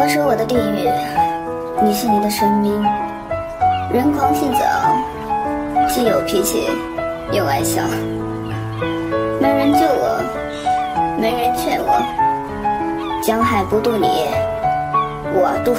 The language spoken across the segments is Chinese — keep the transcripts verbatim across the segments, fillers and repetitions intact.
我是我的地狱，你是你的生命。人狂性子傲，既有脾气又爱笑，没人救我，没人劝我，江海不渡你，我渡。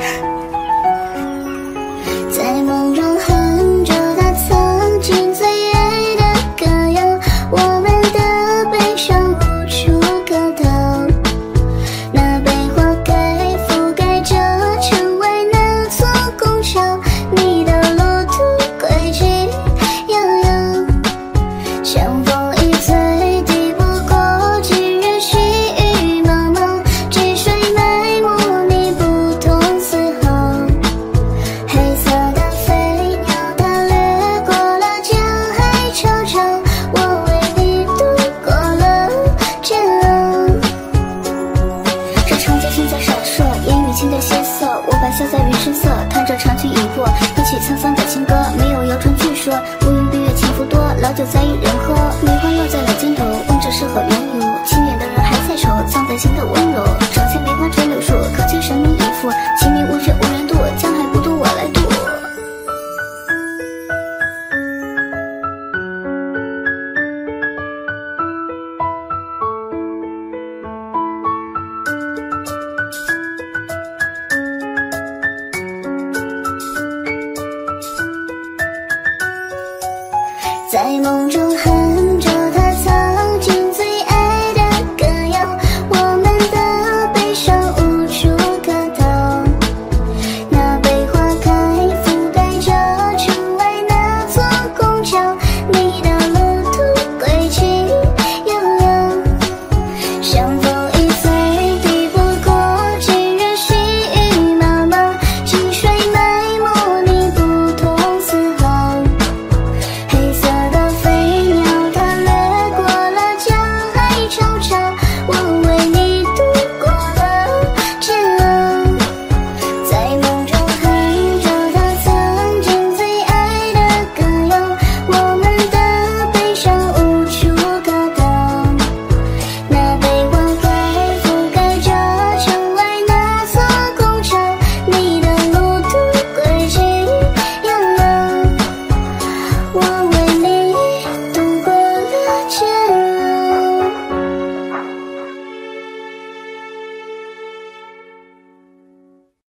在梦中哼着他曾经最爱的歌谣，我们的悲伤无处可逃，那被花盖覆盖着成为那座拱桥，你的路途轨迹遥遥，像风一吹抵不过几人细雨茫茫，积水埋没你不动丝毫，黑色的飞鸟它掠过了江海潮潮，我为你度过了煎熬。 这长街心在闪烁，烟雨轻的血色，我把笑在云深色，弹着长裙已过，一曲沧桑的情歌，没有谣传据说，乌云蔽月情妇多，老酒在一人喝，梅花落在了肩头，问这是何缘由，亲远的人还在手，藏在心的温柔，掌心梅花垂柳树，可见神明已复，其名无绝无人渡，江海不渡我来渡。 在梦中哼